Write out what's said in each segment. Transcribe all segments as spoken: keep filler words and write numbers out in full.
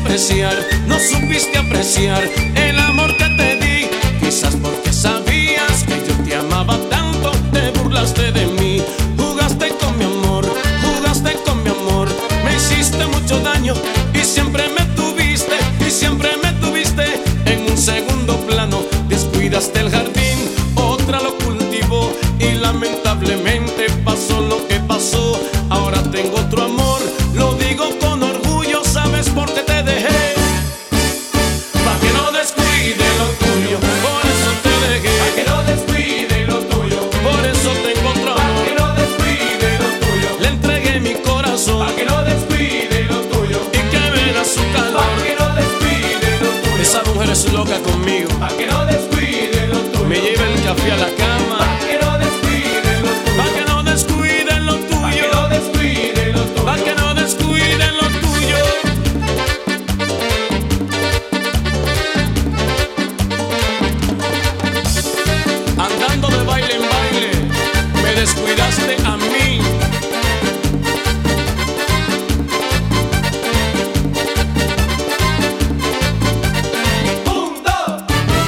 apreciar, no supiste apreciar el amor que te di. Quizás porque sabías que yo te amaba tanto, te burlaste de mí. Jugaste con mi amor, jugaste con mi amor. Me hiciste mucho daño y siempre me tuviste, y siempre me tuviste en un segundo plano. Descuidaste el jardín, otra lo cultivó, y lamentablemente pasó lo que pasó. Ahora tengo otro amor, lo digo con orgullo. ¿Sabes por qué te dejé? Pa' que no descuide lo tuyo, por eso te dejé. Pa' que no descuide lo tuyo, Por eso tengo otro pa' amor. que no descuide lo tuyo, Le entregué mi corazón pa' que no descuide lo tuyo, y que me da su pa' calor. que no descuide lo tuyo, Esa mujer es loca conmigo, pa' que no descuide lo tuyo, me lleva el café a la cama. pa' que no descuide lo tuyo, Pa' que no descuiden lo pa' que tuyo, no descuide lo tuyo, pa' que no descuiden lo tuyo. Andando de baile en baile, me descuidaste a mí. un, dos.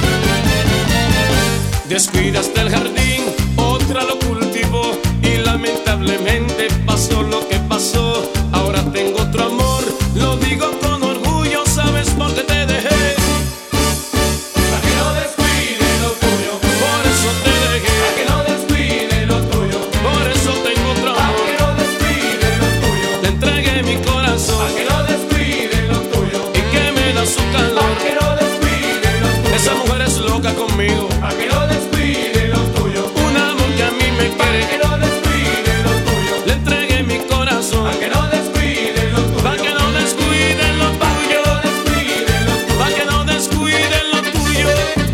Descuidaste el jardín, otra lo cultivó, y lamentablemente pasó lo que pasó. Ahora tengo otro amor, lo digo con orgullo. ¿Sabes por qué te dejé? Pa' que no descuide lo tuyo, Por eso te dejé, pa' que no descuide lo tuyo, por eso tengo otro pa' amor. que no descuide lo tuyo, Le entregué mi corazón pa' que no descuide lo tuyo, y que me da su calor. pa' que no descuide lo tuyo, Esa mujer es loca conmigo, pa' que no descuide lo tuyo, un amor que a mí me pa' que quiere. no descuide lo tuyo, Le entregué mi corazón pa' que no descuide lo tuyo, pa' que no descuiden lo pa' que tuyo, no descuide lo tuyo, pa' que no descuiden lo tuyo.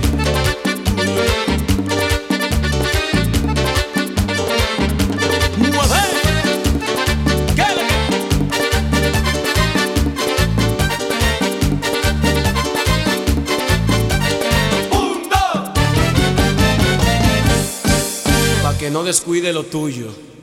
Mueve, ¿qué le un, dos. Pa' que no descuide lo tuyo.